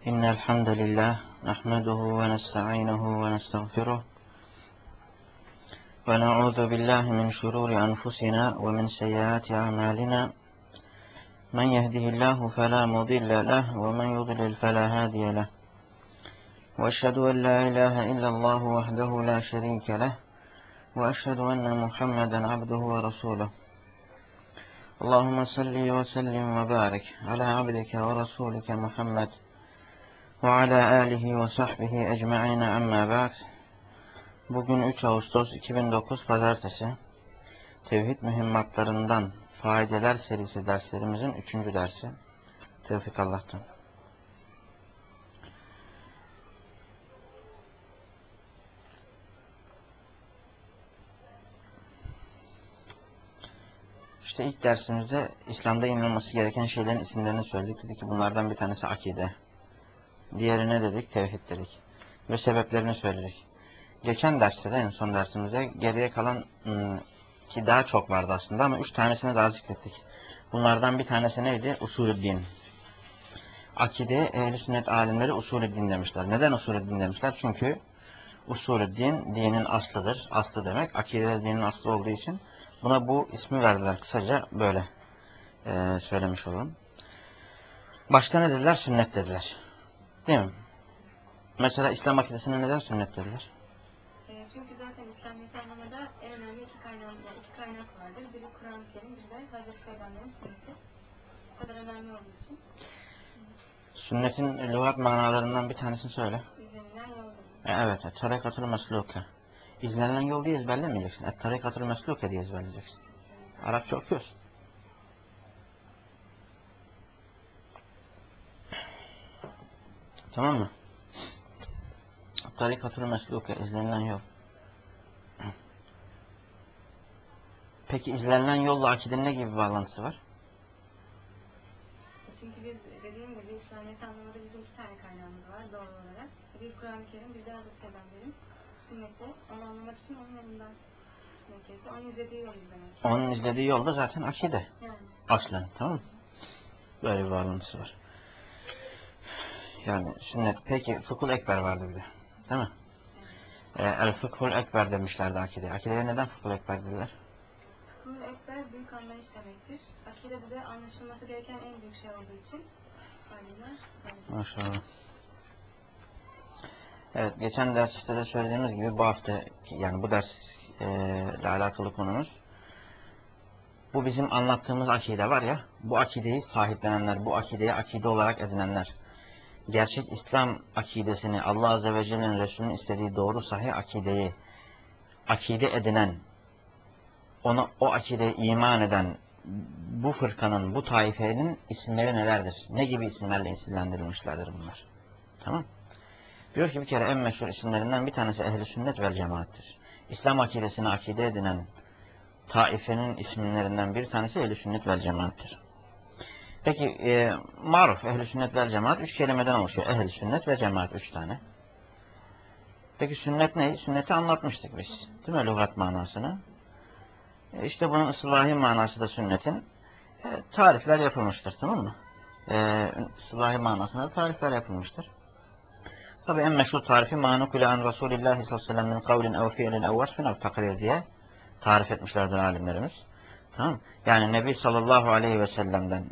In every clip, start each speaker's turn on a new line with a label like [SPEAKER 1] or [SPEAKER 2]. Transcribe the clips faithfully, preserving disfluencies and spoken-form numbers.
[SPEAKER 1] إن الحمد لله نحمده ونستعينه ونستغفره ونعوذ بالله من شرور أنفسنا ومن سيئات أعمالنا من يهده الله فلا مضل له ومن يضلل فلا هادي له وأشهد أن لا إله إلا الله وحده لا شريك له وأشهد أن محمدا عبده ورسوله اللهم صل وسلم وبارك على عبدك ورسولك محمد وعلى آله وصحبه ecmaîn amma ba'd. Bugün üç Ağustos iki bin dokuz Pazartesi. Tevhid mühimmatlarından faydeler serisi derslerimizin üçüncü dersi. Tevfik Allah'tan. İşte ilk dersimizde İslam'da inanılması gereken şeylerin isimlerini söyledik. Dedik ki bunlardan bir tanesi akide. Diğerine dedik tevhid dedik. Ve sebeplerini söyledik. Geçen derste de en son dersimizde geriye kalan ıı, ki daha çok vardı aslında ama üç tanesini daha zikrettik. Bunlardan bir tanesi neydi? Usulü din. Akide ehl-i sünnet alimleri usulü din demişler. Neden usulü din demişler? Çünkü usulü din dinin aslıdır. Aslı demek. Akide dinin aslı olduğu için buna bu ismi verdiler. Kısaca böyle ee, söylemiş olalım. Başta ne dediler? Sünnet dediler. Değil mi? Mesela İslam akidesine neden sünnet dediler?
[SPEAKER 2] E, çünkü zaten İslamiyet anlamında en önemli iki kaynak, yani iki kaynak vardır. Biri Kur'an-ı Kerim, biri de Hazreti Peygamber'in sünneti. O kadar önemli olduğu için.
[SPEAKER 1] Sünnetin lügat manalarından bir tanesini söyle.
[SPEAKER 2] İzlenilen yoldur.
[SPEAKER 1] E, evet. Tarikatul mesluke. İzlenilen yol diye ezberlemeyeceksin. E, tarikatul mesluke diye ezberleyeceksin. Arapça okuyorsun. Tamam mı? Tarikatul mesluke, izlenilen yol. Peki izlenilen yolla akidenin ne gibi bir bağlantısı var?
[SPEAKER 2] Çünkü biz dediğim gibi İslamiyet anlamında bizim iki tane kaynağımız var doğru olarak. Bir Kur'an-ı Kerim, bir de Hazreti Peygamber'in sünneti. Onu anlamak için onun yanından sünneti. Onun izlediği yol izlemek.
[SPEAKER 1] Onun izlediği yolda zaten akide.
[SPEAKER 2] Yani.
[SPEAKER 1] Aslen. Tamam mı? Böyle bir bağlantısı var. Yani sünnet. Peki fıkhul ekber vardı bir de. Değil mi? Evet. El fıkhul ekber demişlerdi akide. Akideye neden fıkhul ekber dediler?
[SPEAKER 2] Fıkhul ekber büyük anlayış demektir. Akide de anlaşılması gereken en büyük şey olduğu için. Aynen.
[SPEAKER 1] Maşallah. Evet, geçen derste de söylediğimiz gibi bu hafta, yani bu ders e, ile alakalı konumuz, bu bizim anlattığımız akide var ya, bu akideyi sahiplenenler, bu akideyi akide olarak edinenler, gerçek İslam akidesini, Allah Azze ve Celle'nin Resulü'nün istediği doğru sahih akideyi akide edinen, ona o akideye iman eden bu fırkanın, bu taifenin isimleri nelerdir? Ne gibi isimlerle isimlendirilmişlerdir bunlar? Tamam. Diyor ki bir kere en meşhur isimlerinden bir tanesi ehl-i sünnet vel cemaattir. İslam akidesini akide edinen taifenin isimlerinden bir tanesi ehl-i sünnet vel cemaattir. Peki e, maruf ehl-i sünnet vel cemaat üç kelimeden oluşuyor. Ehl-i sünnet ve cemaat üç tane. Peki sünnet ne? Sünneti anlatmıştık biz. Değil mi? Lügat manasını. E, işte bunun ıslahi manası da sünnetin e, tarifler yapılmıştır. Tamam mı? E, ıslahi manasına tarifler yapılmıştır. Tabi en meşhur tarifi manukule an Resulillahi sallallahu aleyhi ve sellem min kavlin ev fiilin ev vasfin ev takrir diye tarif etmişlerdir alimlerimiz. Tamam. Yani Nebi sallallahu aleyhi ve sellem'den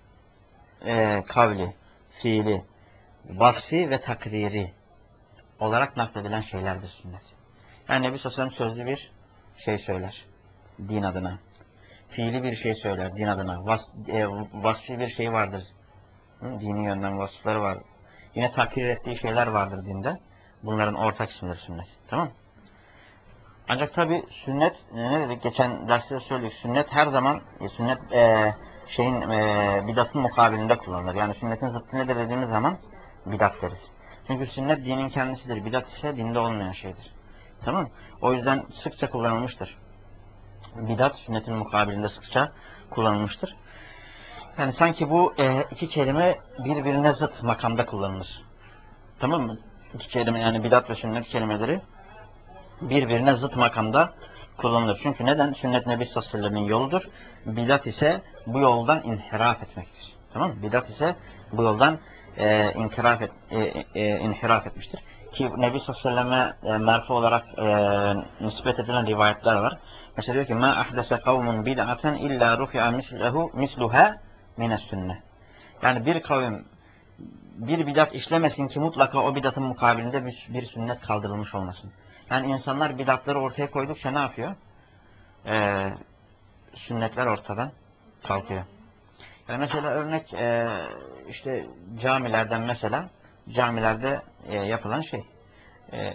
[SPEAKER 1] e, kavli, fiili, vasfi ve takriri olarak nakledilen şeylerdir sünnet. Yani Nebi sallallahu aleyhi ve sellem sözlü bir şey söyler din adına. Fiili bir şey söyler din adına. Vas, e, vasfi bir şey vardır. Hı? Dini yönden vasıfları var. Yine takdir ettiği şeyler vardır dinde. Bunların ortak ismidir sünnet. Tamam mı? Ancak tabi sünnet, ne dedik geçen derste söyledik. Sünnet her zaman e, sünnet e, şeyin e, bidatın mukabilinde kullanılır. Yani sünnetin zıttı nedir dediğimiz zaman bidat deriz. Çünkü sünnet dinin kendisidir. Bidat ise dinde olmayan şeydir. Tamam mı? O yüzden sıkça kullanılmıştır. Bidat sünnetin mukabilinde sıkça kullanılmıştır. Yani sanki bu e, iki kelime birbirine zıt makamda kullanılır. Tamam mı? İki kelime yani bidat ve sünnet kelimeleri birbirine zıt makamda kullanılır. Çünkü neden? Sünnet Nebi sallallahu aleyhi ve sellem'in yoludur. Bidat ise bu yoldan inhiraf etmektir. Tamam mı? Bidat ise bu yoldan e, inkiraf et, e, e, inhiraf etmiştir. Ki Nebi sallallahu aleyhi ve selleme e, merfu olarak e, nispet edilen rivayetler var. Mesela diyor ki ma ahdese kavmun bid'aten illa rufi'a mislehu misluha mines sünne. Yani bir kavim bir bidat işlemesin ki mutlaka o bidatın mukabilinde bir, bir sünnet kaldırılmış olmasın. Yani insanlar bidatları ortaya koydukça ne yapıyor? Ee, sünnetler ortadan kalkıyor. Yani mesela örnek e, işte camilerden mesela camilerde e, yapılan şey e,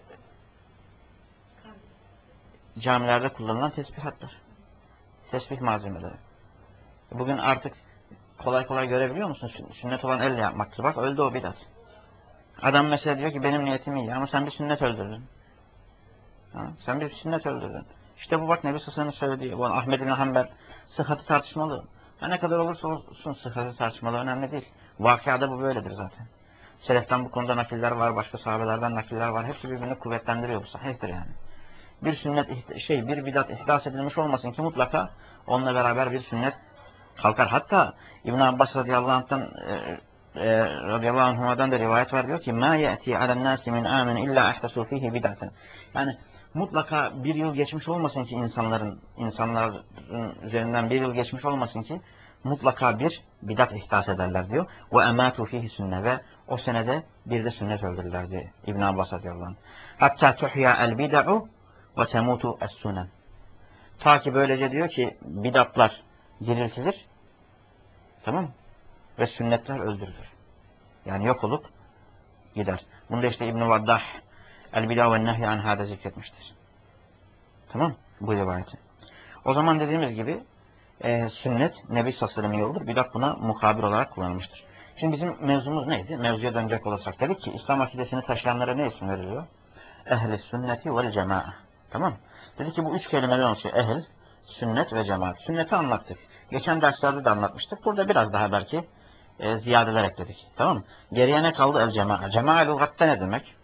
[SPEAKER 1] camilerde kullanılan tesbihatlar. Tesbih malzemeleri. Bugün artık kolay kolay görebiliyor musun? Sünnet olan elle yapmaktır. Bak öldü o bidat. Adam mesela diyor ki benim niyetim iyi ama sen bir sünnet öldürdün. Ha? Sen bir sünnet öldürdün. İşte bu bak Nebi Sassan'ın söylediği. Bu Ahmed bin Hanbel sıhhatı tartışmalı. Ha, ne kadar olursa olsun sıhhatı tartışmalı önemli değil. Vakıada bu böyledir zaten. Seleften bu konuda nakiller var. Başka sahabelerden nakiller var. Hepsi birbirini kuvvetlendiriyor. Bu sahihtir yani. Bir sünnet şey bir bidat ihdas edilmiş olmasın ki mutlaka onunla beraber bir sünnet kalkar. Hatta İbn Abbas radıyallahu anh'tan e, e, radıyallahu anhuma'dan da rivayet var diyor ki ma ya'ti alen nasi min amin illa ahtasu fihi bid'aten. Yani mutlaka bir yıl geçmiş olmasın ki insanların insanların üzerinden bir yıl geçmiş olmasın ki mutlaka bir bidat ihdas ederler diyor. Ve ematu fihi sünne ve o senede bir de sünnet öldürürler diyor İbn Abbas radıyallahu anh. Hatta tuhya el bid'u ve temutu es sunen. Ta ki böylece diyor ki bidatlar diriltilir. Tamam mı? Ve sünnetler öldürülür. Yani yok olup gider. Bunu da işte İbn-i Vaddah El-Bida ve Nehy Anha'da zikretmiştir. Tamam. Bu rivayeti. O zaman dediğimiz gibi e, sünnet Nebi sallallahu aleyhi ve sellem'in yoludur. Bidat buna mukabil olarak kullanılmıştır. Şimdi bizim mevzumuz neydi? Mevzuya dönecek olursak dedik ki İslam akidesini taşıyanlara ne isim veriliyor? Ehl-i sünneti vel cema'a. Tamam. Dedi ki bu üç kelimeden oluşuyor. Ehl, sünnet ve cemaat. Sünneti anlattık. Geçen derslerde de anlatmıştık. Burada biraz daha belki e, ziyadeler ekledik. Tamam mı? Geriye ne kaldı? El cema'a. Cema'a lügatta ne demek?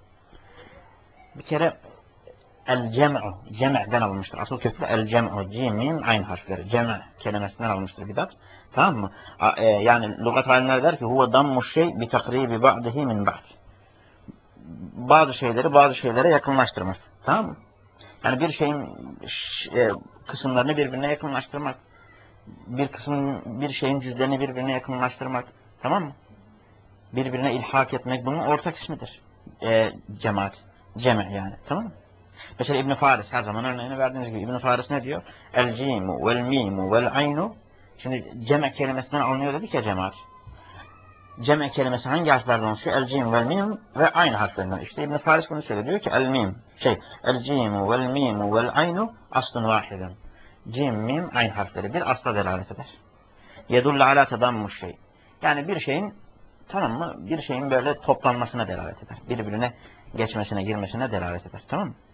[SPEAKER 1] Bir kere el cem'u. Cem'den alınmıştır. Asıl kökü el cem'u. Cim, mim, ayn harfleri. Cem' kelimesinden alınmıştır bidat. Tamam mı? A, e, yani lügat alimler der ki huve dammu şey bi takribi ba'dihi min ba'd. Bazı şeyleri bazı şeylere yakınlaştırmak. Tamam mı? Yani bir şeyin e, kısımlarını birbirine yakınlaştırmak. Bir kısmın, bir şeyin cüzlerini birbirine yakınlaştırmak. Tamam mı? Birbirine ilhak etmek bunun ortak ismidir. E, cemaat. Ceme yani. Tamam mı? Mesela İbn Faris her zaman örneğini verdiğiniz gibi İbn Faris ne diyor? El cimu vel mimu vel aynu. Şimdi ceme kelimesinden alınıyor dedik ya cemaat. Ceme kelimesi hangi harflerden oluşuyor? El cim vel mim ve aynı harflerinden. İşte İbn Faris bunu söylüyor. Diyor ki el mim şey el cimu vel mimu vel aynu aslun vahidun. Cim, mim, ayn harfleri bir asla delalet eder. Yedulle ala tadammuş şey. Yani bir şeyin tamam mı? Bir şeyin böyle toplanmasına delalet eder. Birbirine geçmesine, girmesine delalet eder. Tamam mı?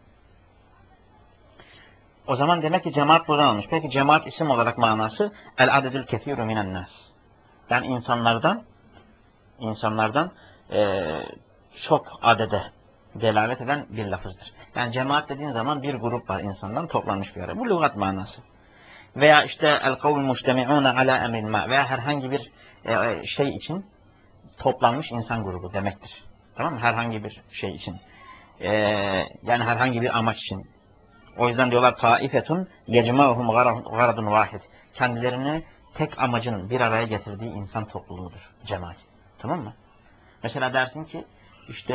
[SPEAKER 1] O zaman demek ki cemaat buradan almış. Peki cemaat isim olarak manası el adedül kesiru minen nas. Yani insanlardan insanlardan e, çok adede delalet eden bir lafızdır. Yani cemaat dediğin zaman bir grup var insandan toplanmış bir araya. Bu lügat manası. Veya işte el kavl mujtemi'un ala emrin ma veya herhangi bir e, şey için toplanmış insan grubu demektir. Tamam mı? Herhangi bir şey için. E, yani herhangi bir amaç için. O yüzden diyorlar taifetun yecma'uhum garadun vahid. Kendilerini tek amacın bir araya getirdiği insan topluluğudur cemaat. Tamam mı? Mesela dersin ki işte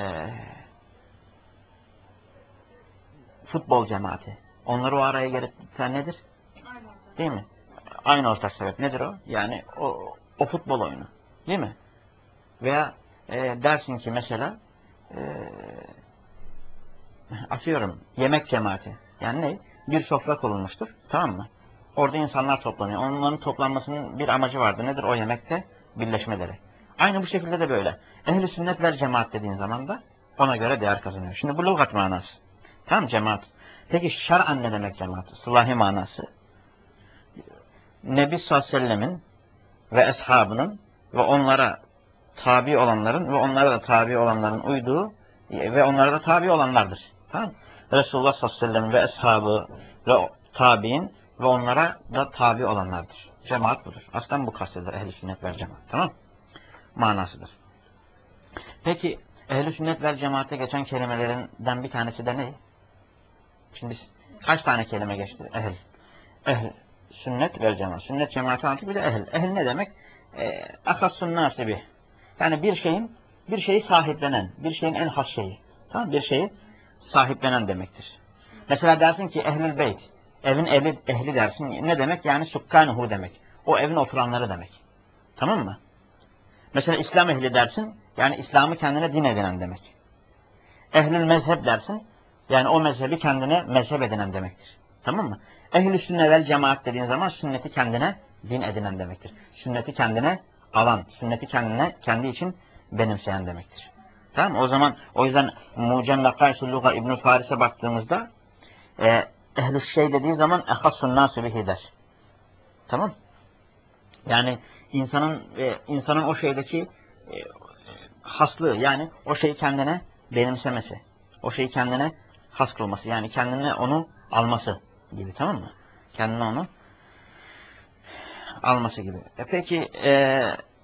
[SPEAKER 1] futbol cemaati. Onları o araya getiren nedir? Değil mi? Aynı ortak sebep. Nedir o? Yani o, o futbol oyunu. Değil mi? Veya e, dersin ki mesela e, atıyorum yemek cemaati. Yani ne? Bir sofra kurulmuştur. Tamam mı? Orada insanlar toplanıyor. Onların toplanmasının bir amacı vardır. Nedir? O yemekte birleşmeleri. Aynı bu şekilde de böyle. Ehl-i sünnet vel cemaat dediğin zaman da ona göre değer kazanıyor. Şimdi bu lügat manası. Tamam cemaat. Peki şer'an ne demek cemaat? Sılahi manası. Nebi sallallahu aleyhi ve sellemin ve eshabının ve onlara tabi olanların ve onlara da tabi olanların uyduğu ve onlara da tabi olanlardır. Tamam? Resulullah sallallahu aleyhi ve sellem ve eshabı ve tabi'in ve onlara da tabi olanlardır. Cemaat budur. Aslen bu kastedilir ehl-i sünnet vel cemaat. Tamam? manasıdır. Peki ehl-i sünnet vel cemaate geçen kelimelerinden bir tanesi de ne? Şimdi kaç tane kelime geçti? Ehl. Ehl. Sünnet vel cemaat. Sünnet cemaati anlatıyor, bir de ehl. Ehl ne demek? E, Akassun nasibi. Yani bir şeyin, bir şeyi sahiplenen, bir şeyin en has şeyi. Tamam, bir şeyi sahiplenen demektir. Mesela dersin ki ehlül beyt. Evin ehli, ehli dersin. Ne demek? Yani sukkanuhu demek. O evin oturanları demek. Tamam mı? Mesela İslam ehli dersin. Yani İslam'ı kendine din edinen demek. Ehlül mezhep dersin. Yani o mezhebi kendine mezhep edinen demektir. Tamam mı? Ehl-i sünne vel cemaat dediğin zaman sünneti kendine din edinen demektir. Sünneti kendine alan, sünneti kendine kendi için benimseyen demektir. Tamam mı? O zaman o yüzden Mucem ve Kaysul Luga İbn-i Faris'e baktığımızda e, ehl-i şey dediği zaman ehassun nasu bihi der. Tamam? Yani insanın e, insanın o şeydeki e, haslığı, yani o şeyi kendine benimsemesi, o şeyi kendine has kılması, yani kendine onu alması gibi, tamam mı? Kendine onu alması gibi. E peki e,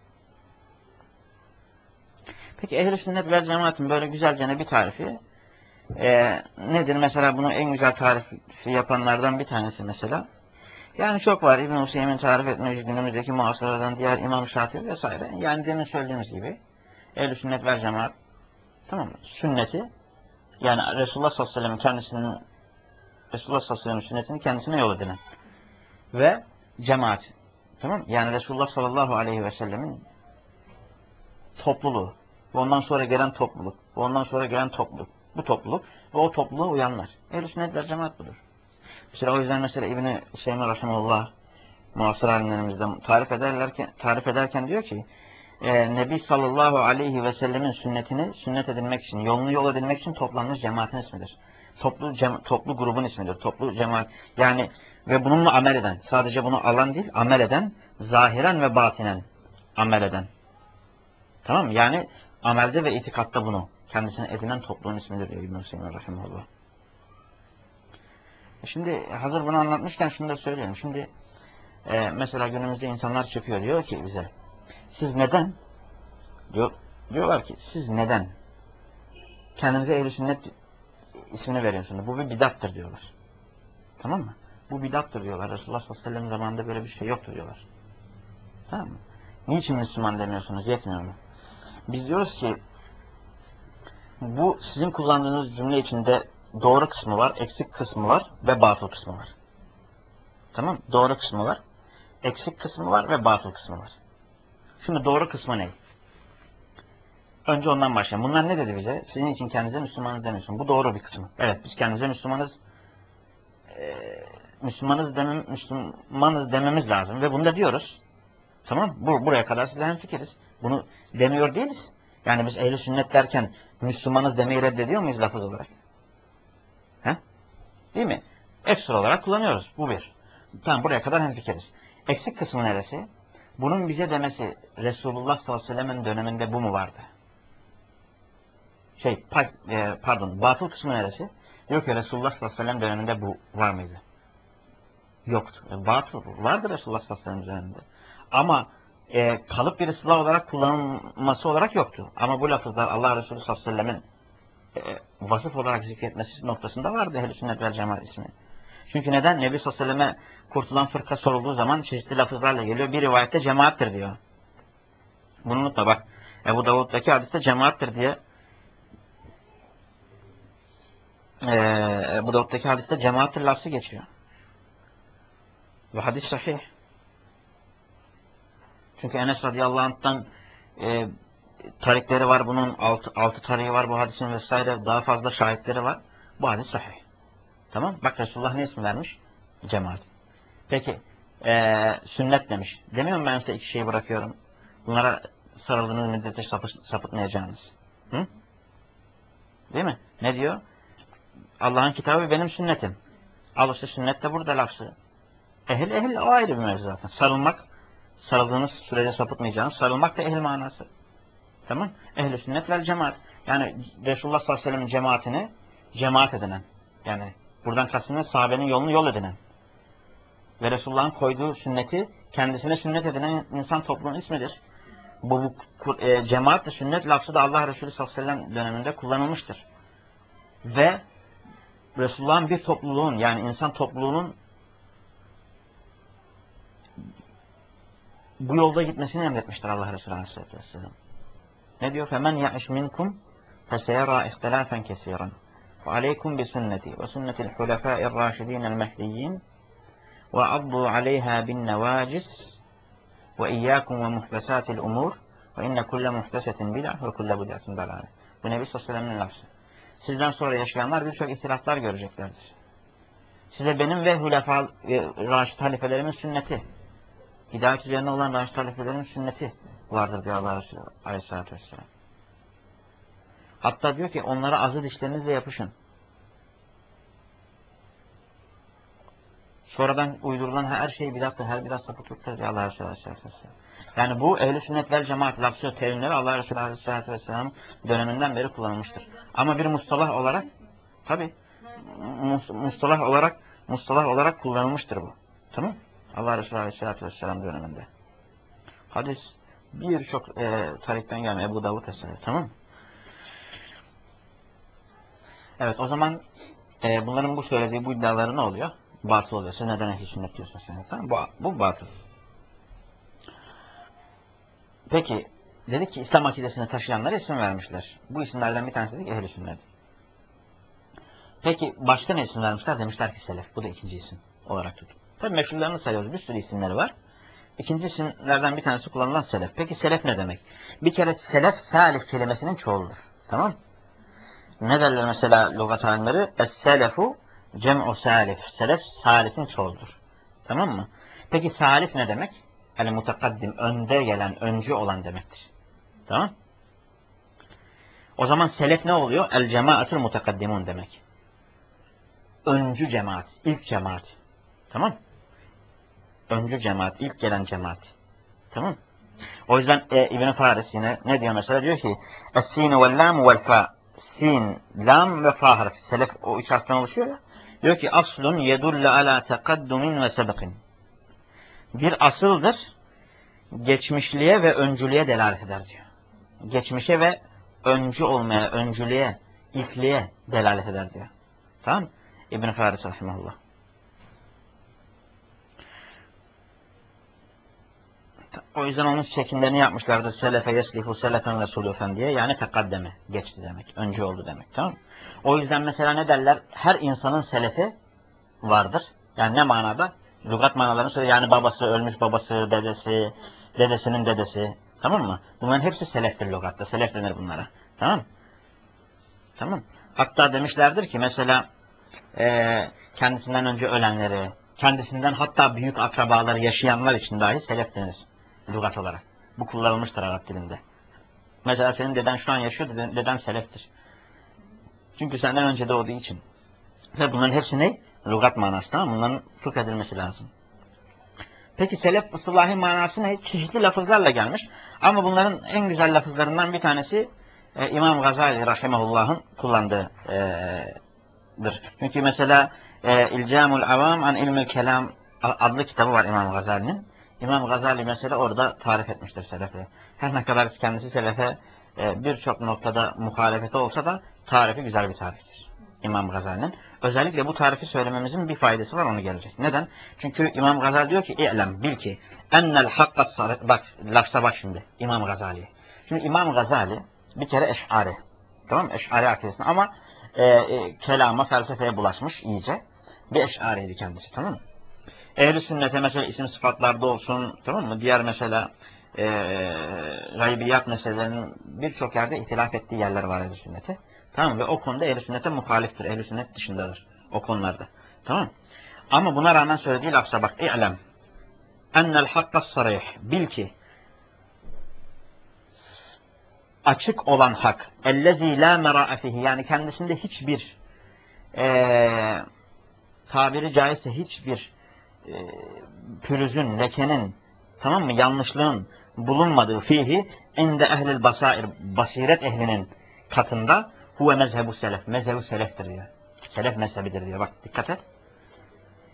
[SPEAKER 1] peki ehl-i sünnet vel cemaatin böyle güzelce bir tarifi e, nedir? Mesela bunu en güzel tarifi yapanlardan bir tanesi mesela. Yani çok var. İbn-i Hüseyin tarif etmiş, günümüzdeki muhasırlardan diğer İmam Şafii vesaire. Yani demin söylediğimiz gibi ehl-i sünnet vel cemaat, tamam mı? Sünneti, yani Resulullah sallallahu aleyhi ve sellem'in kendisinin Resulullah sallallahu aleyhi ve sellem'in sünnetini kendisine yol edinen ve cemaat, tamam mı? Yani Resulullah sallallahu aleyhi ve sellemin topluluğu ve ondan sonra gelen topluluk ve ondan sonra gelen topluluk, bu topluluk ve o topluluğa uyanlar. Ehl-i sünnet vel cemaat budur. Mesela o yüzden mesela İbn-i Hüseyin rahimehullah muasır alimlerimizde tarif ederlerken, tarif ederken diyor ki e, Nebi sallallahu aleyhi ve sellemin sünnetini sünnet edilmek için, yolunu yol edilmek için toplanmış cemaatin ismidir. Toplu, cema, toplu grubun ismidir. Toplu cemaat. Yani ve bununla amel eden, sadece bunu alan değil, amel eden, zahiren ve batinen amel eden. Tamam mı? Yani amelde ve itikatta bunu kendisine edinen topluluğun ismidir diyor İbn-i Hüseyin rahimehullah. Şimdi hazır bunu anlatmışken şunu da söyleyeyim. Şimdi e, mesela günümüzde insanlar çıkıyor, diyor ki bize, siz neden diyor, diyorlar ki siz neden kendinize ehl-i sünnet ismini veriyorsunuz? Bu bir bidattır diyorlar. Tamam mı? Bu bidattır diyorlar. Resulullah sallallahu aleyhi ve sellem zamanında böyle bir şey yoktur diyorlar. Tamam mı? Niçin Müslüman demiyorsunuz? Yetmiyor mu? Biz diyoruz ki bu sizin kullandığınız cümle içinde doğru kısmı var, eksik kısmı var ve batıl kısmı var. Tamam? Doğru kısmı var, eksik kısmı var ve batıl kısmı var. Şimdi doğru kısmı ne? Önce ondan başlayalım. Bunlar ne dedi bize? Sizin için kendinize Müslümanız demiyorsun. Bu doğru bir kısmı. Evet, biz kendimize Müslümanız e, Müslümanız, demem, Müslümanız dememiz lazım ve bunu da diyoruz. Tamam? Bu, buraya kadar size hemfikiriz. Bunu demiyor değiliz. Yani biz ehl-i sünnet derken Müslümanız demeyi reddediyor muyuz lafız olarak? He? Değil mi? Ekstra olarak kullanıyoruz. Bu bir. Tamam, buraya kadar hemfikiriz. Eksik kısmı neresi? Bunun bize demesi Resulullah sallallahu aleyhi ve sellem'in döneminde bu mu vardı? Şey, pardon, batıl kısmı neresi? Diyor ki Resulullah sallallahu aleyhi ve sellem döneminde bu var mıydı? Yoktu. Batıl vardı Resulullah sallallahu aleyhi ve sellem döneminde. Ama e, kalıp bir ıslah olarak kullanılması olarak yoktu. Ama bu lafızlar Allah Resulü sallallahu aleyhi ve sellemin e, vasıf olarak zikretmesi noktasında vardı ehl-i sünnet vel cemaat ismi. Çünkü neden? Nebi sallallahu aleyhi ve selleme kurtulan fırka sorulduğu zaman çeşitli lafızlarla geliyor. Bir rivayette cemaattir diyor. Bunu unutma bak. Ebu Davud'daki hadiste cemaattir diye Ee, bu Davud'daki hadiste cemaattir lafzı geçiyor. Ve hadis sahih. Çünkü Enes radıyallahu anh'tan e, tarikleri var bunun, altı, altı tarihi var bu hadisin vesaire, daha fazla şahitleri var. Bu hadis sahih. Tamam. Bak Resulullah ne ismi vermiş? Cemaat. Peki e, sünnet demiş. Demiyorum ben size iki şeyi bırakıyorum. Bunlara sarıldığınız müddetçe sapı, sapıtmayacağınız. Hı? Değil mi? Ne diyor? Allah'ın kitabı benim sünnetim. Al işte sünnet de burada lafzı. Ehil ehil o ayrı bir mevzu zaten. Sarılmak, sarıldığınız sürece sapıtmayacağınız, sarılmak da ehil manası. Tamam? Ehl-i sünnet vel cemaat. Yani Resulullah sallallahu aleyhi ve sellem'in cemaatini cemaat edinen. Yani buradan kastımız sahabenin yolunu yol edinen. Ve Resulullah'ın koyduğu sünneti kendisine sünnet edinen insan topluluğunun ismidir. Bu, bu e, cemaat-i sünnet lafzı da Allah Resulü sallallahu aleyhi ve sellem döneminde kullanılmıştır. Ve Resulullah'ın bir topluluğun, yani insan topluluğunun bu yolda gitmesini emretmiştir Allah Resulü aleyhissalatü vesselam. Ne diyor? فَمَنْ يَعِشْ مِنْكُمْ فَسَيَرَى اِخْتِلَافًا كَثِيرًا وَعَلَيْكُمْ بِسُنَّتِي وَسُنَّةِ الْحُلَفَاءِ الرَّاشِدِينَ الْمَهْدِيِّينَ وَعَضُّوا عَلَيْهَا بِالنَّوَاجِسِ وَإِيَّاكُمْ وَمُحْدَثَاتِ الْأُمُورِ وَإِنَّ كُلَّ مُحْدَثَةٍ بِدْعَةٍ وَكُلَّ بِدْعَةٍ ضَلَالَةٍ. Bu Nebi sallallahu aleyhi ve sellem'in lafzı. Sizden sonra yaşayanlar birçok ihtilaflar göreceklerdir. Size benim ve Hulefâ ve Raşid halifelerimin sünneti, hidayet üzerine olan Raşid halifelerin sünneti vardır diyor Allah Resulü aleyhissalatü vesselam. Hatta diyor ki onlara azı dişlerinizle yapışın. Sonradan uydurulan her şey bidattır, her bidat sapıklıktır diyor Allah Resulü aleyhissalatü vesselam. Yani bu ehl-i sünnet vel cemaat lafzı terimleri Allah Resulü aleyhissalatü vesselam döneminden beri kullanılmıştır. Ama bir mustalah olarak, tabi mustalah olarak mustalah olarak kullanılmıştır bu. Tamam? Allah Resulü aleyhissalatü vesselam döneminde. Hadis birçok e, tarihten gelmiyor. Ebu Davud eseri. Tamam mı? Evet, o zaman e, bunların bu söylediği bu iddiaları ne oluyor? Batıl oluyor. Siz neden ehl-i sünnet diyorsunuz? Tamam? Bu, bu batıl. Peki, dedik ki İslam akidesini taşıyanlara isim vermişler. Bu isimlerden bir tanesi dedik ehl-i sünnet. Peki başka ne isim vermişler? Demişler ki selef. Bu da ikinci isim olarak tutun. Tabi meşhurlarını sayıyoruz. Bir sürü isimleri var. İkinci isimlerden bir tanesi kullanılan selef. Peki selef ne demek? Bir kere selef salih kelimesinin çoğuludur. Tamam? Ne derler mesela lügat alimleri? Es-selefu cem'u salif. Selef salifin çoğuludur. Tamam mı? Peki salif ne demek? Yani mutakaddim, önde gelen, öncü olan demektir. Tamam? O zaman selef ne oluyor? El cemaatul mutakaddimun demek. Öncü cemaat, ilk cemaat. Tamam? Öncü cemaat, ilk gelen cemaat. Tamam? O yüzden e, İbn-i Faris yine ne diyor mesela? Diyor ki Es-sinu vel-lamu vel-fa. Sin, lam ve fa harfi. Selef o üç harften oluşuyor ya. Diyor ki aslun yedulle ala tekaddumin ve sebekin. Bir asıldır. Geçmişliğe ve öncülüğe delalet eder diyor. Geçmişe ve öncü olmaya, öncülüğe, ilkliğe delalet eder diyor. Tamam? İbn-i Faris rahimahullah. O yüzden onun çekimlerini yapmışlardır. Selefe yeslihu selefen ve sulufen diye. Yani tekaddeme. Geçti demek. Öncü oldu demek. Tamam mı? O yüzden mesela ne derler? Her insanın selefi vardır. Yani ne manada? Lügat manalarını söylüyor. Yani babası, ölmüş babası, dedesi, dedesinin dedesi. Tamam mı? Bunların hepsi seleftir lügatta. Selef denir bunlara. Tamam mı? Tamam. Hatta demişlerdir ki mesela e, kendisinden önce ölenleri, kendisinden hatta büyük akrabaları yaşayanlar için dahi selef denir. Lügat olarak. Bu kullanılmıştır Arap dilinde. Mesela senin deden şu an yaşıyor, deden, deden seleftir. Çünkü senden önce doğduğu için. Ve bunların hepsi ne? Lügat manası, tamam mı? Bunların fıkh edilmesi lazım. Peki selef ıslahi manası ne? Çeşitli lafızlarla gelmiş. Ama bunların en güzel lafızlarından bir tanesi e, İmam Gazali rahimahullah'ın kullandığıdır. Çünkü mesela e, İlcamul Avam an İlmül Kelam adlı kitabı var İmam Gazali'nin. İmam Gazali mesela orada tarif etmiştir selefe. Her ne kadar kendisi selefe e, birçok noktada muhalefeti olsa da tarifi güzel bir tariftir İmam Gazali'nin. Özellikle bu tarifi söylememizin bir faydası var, onu gelecek. Neden? Çünkü İmam Gazali diyor ki İ'lem, bil ki ennel hakka sarık. Bak lafza bak şimdi İmam Gazali. Şimdi İmam Gazali bir kere eş'ari. Tamam mı? Eş'ari akidesine ama e, e, kelama, felsefeye bulaşmış iyice. Bir eş'ariydi kendisi, tamam mı? Ehl-i sünnete mesela isim sıfatlarda olsun, tamam mı? Diğer mesela e, gaybiyat meselelerinin birçok yerde ihtilaf ettiği yerler var ehl-i sünnete. Tamam mı? Ve o konuda ehl-i sünnete muhaliftir. Ehl-i sünnet dışındadır o konularda. Tamam mı? Ama buna rağmen söylediği lafza bak. İ'lem ennel hakka sarih. Bil ki açık olan hak. Ellezî lâ merâ'e fihi. Yani kendisinde hiçbir e, tabiri caizse hiçbir e, pürüzün, lekenin, tamam mı? Yanlışlığın bulunmadığı fihi inde ehlil basair. Basiret ehlinin katında huve mezhebu selef. Mezhebu seleftir diyor. Selef mezhebidir diyor. Bak dikkat et.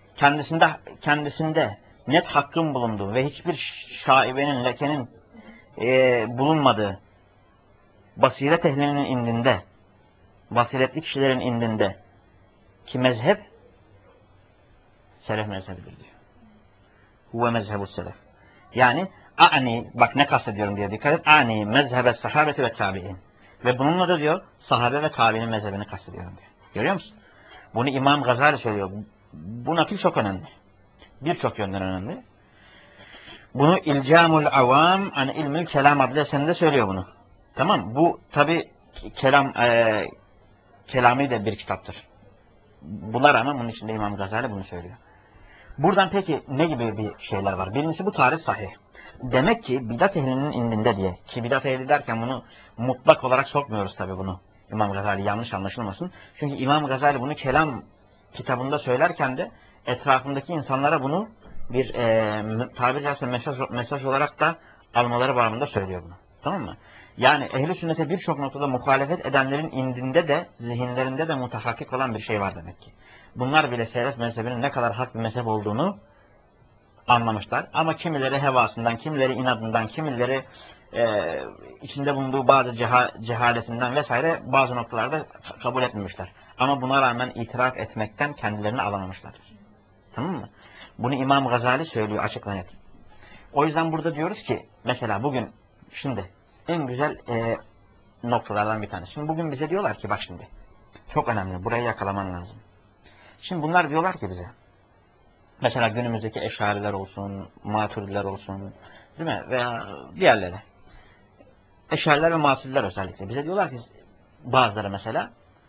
[SPEAKER 1] Kendisinde kendisinde net hakkın bulunduğu ve hiçbir şaibenin, lekenin e, bulunmadığı, basiret ehlinin indinde, basiretli kişilerin indinde ki mezhep selef mezhebidir diyor. Huve mezhebu selef. Yani ani, bak ne kastediyorum diye dikkat et. Ani mezhebe sahabeti ve tabi'in. Ve bununla da diyor sahabe ve tabi'nin mezhebini kastediyorum diyor. Görüyor musun? Bunu İmam Gazali söylüyor. Bu nakil çok önemli. Birçok yönden önemli. Bunu İlcamul Avam an İlmül Kelam adlı eserinde söylüyor bunu. Tamam. Bu tabi kelam e, kelami de bir kitaptır. Buna rağmen bunun içinde İmam Gazali bunu söylüyor. Buradan peki ne gibi bir şeyler var? Birincisi bu tarih sahih. Demek ki bidat ehlinin indinde diye. Ki bidat ehli derken bunu mutlak olarak sokmuyoruz tabi bunu. İmam Gazali yanlış anlaşılmasın. Çünkü İmam Gazali bunu kelam kitabında söylerken de etrafındaki insanlara bunu bir e, tabiri caizse mesaj, mesaj olarak da almaları bağlamında söylüyor bunu. Tamam mı? Yani ehli sünnete birçok noktada muhalefet edenlerin indinde de zihinlerinde de mutahakkik olan bir şey var demek ki. Bunlar bile selef mezhebinin ne kadar hak bir mezhep olduğunu anlamışlar. Ama kimileri hevasından, kimileri inadından, kimileri e, içinde bulunduğu bazı ceha, cehaletinden vesaire bazı noktalarda kabul etmemişler. Ama buna rağmen itiraf etmekten kendilerini alamamışlar. Tamam mı? Bunu İmam Gazali söylüyor açık ve net. O yüzden burada diyoruz ki mesela bugün şimdi en güzel e, noktalardan bir tanesi. Şimdi bugün bize diyorlar ki bak şimdi çok önemli burayı yakalaman lazım. Şimdi bunlar diyorlar ki bize mesela günümüzdeki eşariler olsun, maturidiler olsun değil mi? Veya diğerleri. Eşariler ve maturidiler özellikle. Bize diyorlar ki bazıları mesela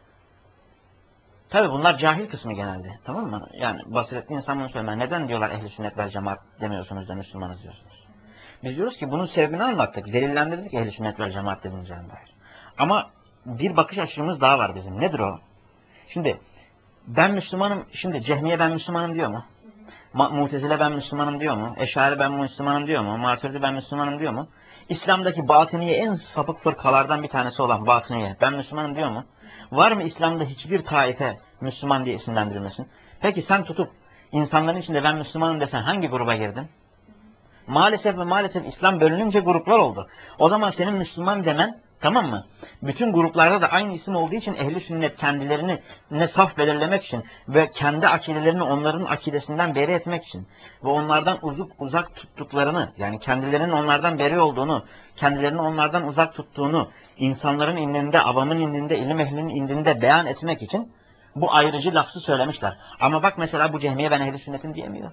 [SPEAKER 1] tabi bunlar cahil kısmı genelde. Tamam mı? Yani basiretli insan bunu söylemez. Neden diyorlar ehli sünnet vel cemaat demiyorsunuz da Müslümanız diyorsunuz. Biz diyoruz ki bunun sebebini anlattık. Delillendirdik ehli sünnet vel cemaat dediğimizden dair. Ama bir bakış açımız daha var bizim. Nedir o? Şimdi ben Müslümanım. Şimdi Cehmiye ben Müslümanım diyor mu? Mu'tezile ben Müslümanım diyor mu? Eşari ben Müslümanım diyor mu? Maturidi ben Müslümanım diyor mu? İslam'daki batıniye en sapık fırkalardan bir tanesi olan batıniye ben Müslümanım diyor mu? Var mı İslam'da hiçbir taife Müslüman diye isimlendirilmesin? Peki sen tutup insanların içinde ben Müslümanım desen hangi gruba girdin? Maalesef ve maalesef İslam bölününce gruplar oldu. O zaman senin Müslüman demen, tamam mı? Bütün gruplarda da aynı isim olduğu için ehli sünnet kendilerini ne saf belirlemek için ve kendi akidelerini onların akidesinden beri etmek için ve onlardan uzak uzak tuttuklarını, yani kendilerinin onlardan beri olduğunu, kendilerini onlardan uzak tuttuğunu insanların indinde, avamın indinde, ilim ehlinin indinde beyan etmek için bu ayrıcı lafzı söylemişler. Ama bak mesela bu Cehmiye ben ehli sünnetim diyemiyor.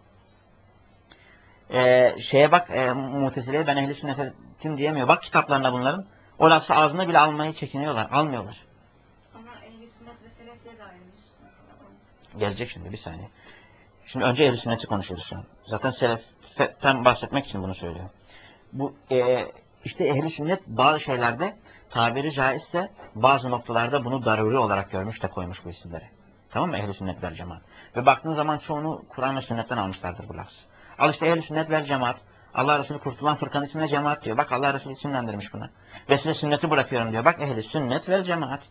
[SPEAKER 1] Ee, şeye bak e, Mu'tezile'ye ben ehli sünnetim diyemiyor. Bak kitaplarına bunların. O lafzı ağzına bile almayı çekiniyorlar. Almıyorlar.
[SPEAKER 2] Ama ehli sünnet ve selef diye de ayrılmış.
[SPEAKER 1] Gelecek şimdi bir saniye. Şimdi önce ehli sünneti konuşuyoruz şu an. Zaten seleften bahsetmek için bunu söylüyor. Bu e, işte ehli sünnet bazı şeylerde tabiri caizse bazı noktalarda bunu daruri olarak görmüş de koymuş bu isimleri. Tamam mı? Ehli sünnet vel cemaat. Ve baktığın zaman çoğunu Kur'an ve sünnetten almışlardır bu lafzı. Al işte ehl-i sünnet vel cemaat. Allah Resulü kurtulan fırkanın ismine cemaat diyor. Bak Allah Resulü isimlendirmiş buna. Ve size sünneti bırakıyorum diyor. Bak ehl-i sünnet vel cemaat.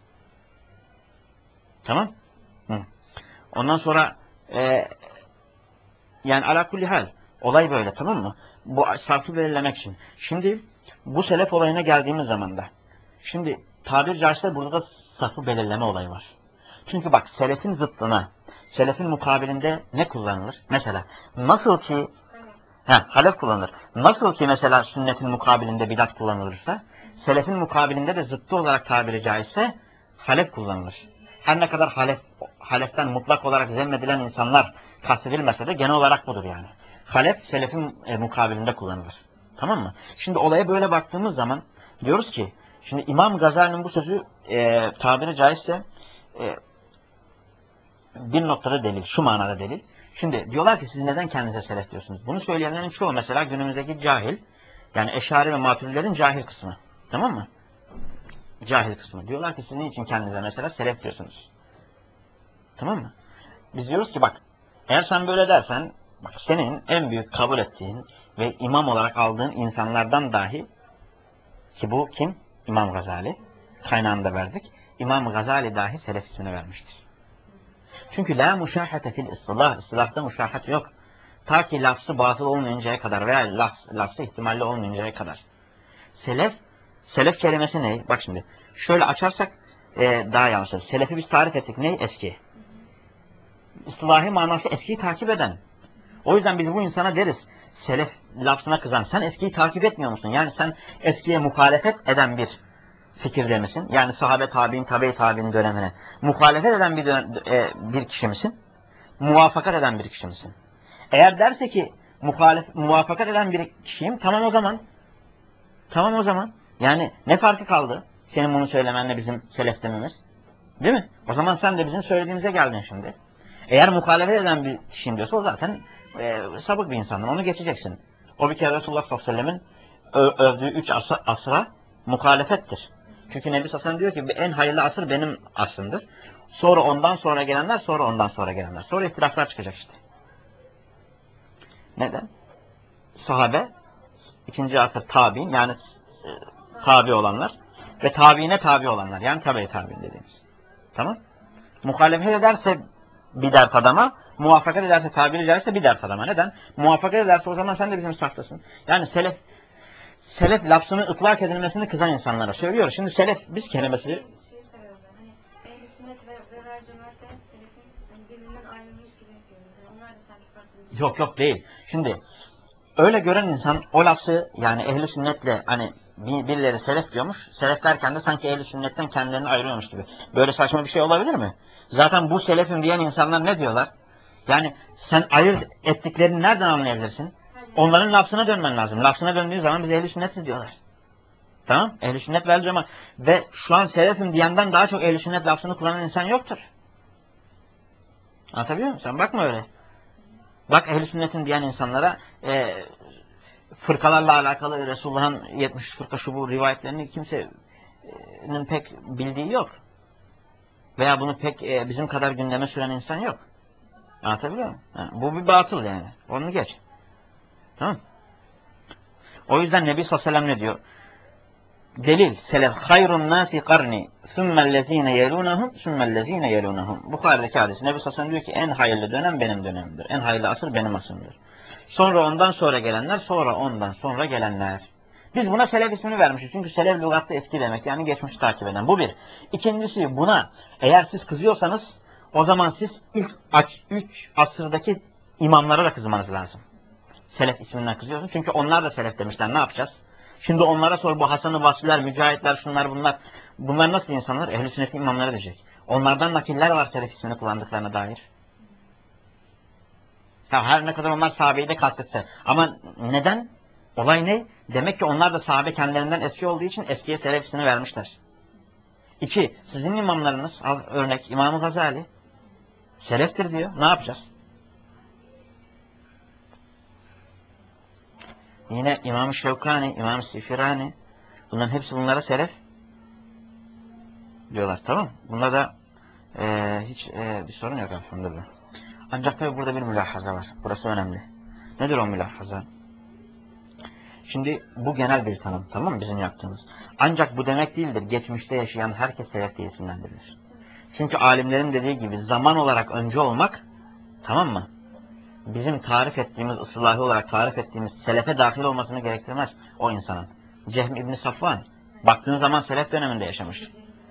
[SPEAKER 1] Tamam? Hı. Ondan sonra e, yani ala kulli hal. Olay böyle, tamam mı? Bu safı belirlemek için. Şimdi bu selef olayına geldiğimiz zaman da. Şimdi tabir caizse burada da safı belirleme olayı var. Çünkü bak selefin zıttına, selefin mukabilinde ne kullanılır? Mesela nasıl ki he, halef kullanılır. Nasıl ki mesela sünnetin mukabilinde bidat kullanılırsa, selefin mukabilinde de zıttı olarak tabiri caizse halef kullanılır. Her ne kadar halef, haleften mutlak olarak zemmedilen insanlar kastedilmese de genel olarak budur yani. Halef selefin e, mukabilinde kullanılır. Tamam mı? Şimdi olaya böyle baktığımız zaman diyoruz ki, şimdi İmam Gazali'nin bu sözü e, tabiri caizse e, bir noktada delil, şu manada delil. Şimdi diyorlar ki siz neden kendinize selef diyorsunuz? Bunu söyleyenlerin çoğu mesela günümüzdeki cahil, yani eşari ve maturidilerin cahil kısmı. Tamam mı? Cahil kısmı. Diyorlar ki siz niçin kendinize mesela selef diyorsunuz? Tamam mı? Biz diyoruz ki bak, eğer sen böyle dersen, bak senin en büyük kabul ettiğin ve imam olarak aldığın insanlardan dahi, ki bu kim? İmam Gazali. Kaynağını da verdik. İmam Gazali dahi selef ismini vermiştir. Çünkü la muşahate fil istilah. İstilahta muşahat yok. Ta ki lafzı batıl olmayıncaya kadar veya lafz, lafzı ihtimalli olmayıncaya kadar. Selef, selef kelimesi ne? Bak şimdi, şöyle açarsak e, daha yanlış olur. Selefi biz tarif ettik. Ne? Eski. İslahi manası eskiyi takip eden. O yüzden biz bu insana deriz. Selef lafzına kızan. Sen eskiyi takip etmiyor musun? Yani sen eskiye muhalefet eden bir fikirde misin? Yani sahabe tabi'in, tabi tabi'nin dönemine muhalefet eden bir, dön e, bir kişi misin? Muvafakat eden bir kişi misin? Eğer derse ki muhalef, muvafakat eden bir kişiyim, tamam o zaman. Tamam o zaman. Yani ne farkı kaldı? Senin bunu söylemenle bizim selef dememiz. Değil mi? O zaman sen de bizim söylediğimize geldin şimdi. Eğer muhalefet eden bir kişiyim diyorsa o zaten e, sapık bir insandır. Onu geçeceksin. O bir kere Resulullah sallallahu aleyhi ve sellem'in övdüğü üç asra, asra muhalefettir. Çünkü Nebi sallallahu aleyhi ve sellem diyor ki en hayırlı asır benim asrımdır. Sonra ondan sonra gelenler, sonra ondan sonra gelenler. Sonra ihtilaflar çıkacak işte. Neden? Sahabe, ikinci asır tabi'in yani e, tabi olanlar ve tabiine tabi olanlar. Yani tabi tabi'in dediğimiz. Tamam? Muhalefet ederse bir dert adama, muvaffakat ederse, tabiri caizse bir dert adama. Neden? Muvaffakat ederse o zaman sen de bizim saftasın. Yani selef, selef lafzının ıtlak edilmesini kızan insanlara söylüyoruz. Şimdi selef, biz kelimesi...
[SPEAKER 2] Şey soruyorlar, hani ehl-i sünnet ve, ve vel cemaat de selefin hani birbirinden ayrılmış gibi yapıyoruz. Yani onlar da sanki farklı.
[SPEAKER 1] Yok yok değil. Şimdi öyle gören insan o lafı yani ehl-i sünnetle hani birileri selef diyormuş. Selef derken de sanki ehl-i sünnetten kendilerini ayırıyormuş gibi. Böyle saçma bir şey olabilir mi? Zaten bu selefim diyen insanlar ne diyorlar? Yani sen ayırt ettiklerini nereden anlayabilirsin? Onların lafzına dönmen lazım. Lafzına döndüğü zaman biz ehl-i sünnetiz diyorlar. Tamam? Ehl-i sünnet vel cemaat. Ve şu an selefim diyenden daha çok ehl-i sünnet lafzını kullanan insan yoktur. Anlatabiliyor muyum? Sen bakma öyle. Bak ehl-i sünnetin diyen insanlara e, fırkalarla alakalı Resulullah'ın yetmiş üç fırka şu bu rivayetlerini kimsenin pek bildiği yok. Veya bunu pek e, bizim kadar gündeme süren insan yok. Anlatabiliyor muyum? Ha, bu bir batıl yani. Onu geç. Tamam. O yüzden Nebi sallallahu aleyhi ve sellem ne diyor? Delil. Selef hayrun nasi karni sümmellezine yelunahum sümmellezine yelunahum. Bukhari'deki hadis. Nebi sallallahu aleyhi ve sellem diyor ki en hayırlı dönem benim dönemimdir. En hayırlı asır benim asrımdır. Sonra ondan sonra gelenler, sonra ondan sonra gelenler. Biz buna selef ismini vermişiz. Çünkü selef lügatta eski demek. Yani geçmişi takip eden. Bu bir. İkincisi buna eğer siz kızıyorsanız o zaman siz ilk üç asırdaki imamlara da kızmanız lazım. Selef isminden kızıyorsun. Çünkü onlar da selef demişler. Ne yapacağız? Şimdi onlara sor bu Hasan-ı Basriler, Mücahitler, şunlar bunlar. Bunlar nasıl insanlar? Ehl-i sünnet imamları diyecek. Onlardan nakiller var selef ismini kullandıklarına dair. Ya her ne kadar onlar sahabeyi de kastetse. Ama neden? Olay ne? Demek ki onlar da sahabe kendilerinden eski olduğu için eskiye selef ismini vermişler. İki, sizin imamlarınız, al örnek İmam-ı Gazali, seleftir diyor. Ne yapacağız? Yine İmam-ı Şevkani, İmam-ı Sifirani, bunların hepsi bunlara selef diyorlar. Tamam. Bunda da e, hiç e, bir sorun yok elhamdülillah. Ancak tabi burada bir mülahaza var. Burası önemli. Nedir o mülahaza? Şimdi bu genel bir tanım. Tamam mı? Bizim yaptığımız. Ancak bu demek değildir. Geçmişte yaşayan herkes selef diye isimlendirilir. Çünkü alimlerin dediği gibi zaman olarak önce olmak, tamam mı? Bizim tarif ettiğimiz, ıslahi olarak tarif ettiğimiz selefe dahil olmasını gerektirmez o insanın. Cehm İbni Safvan, baktığın zaman selef döneminde yaşamış.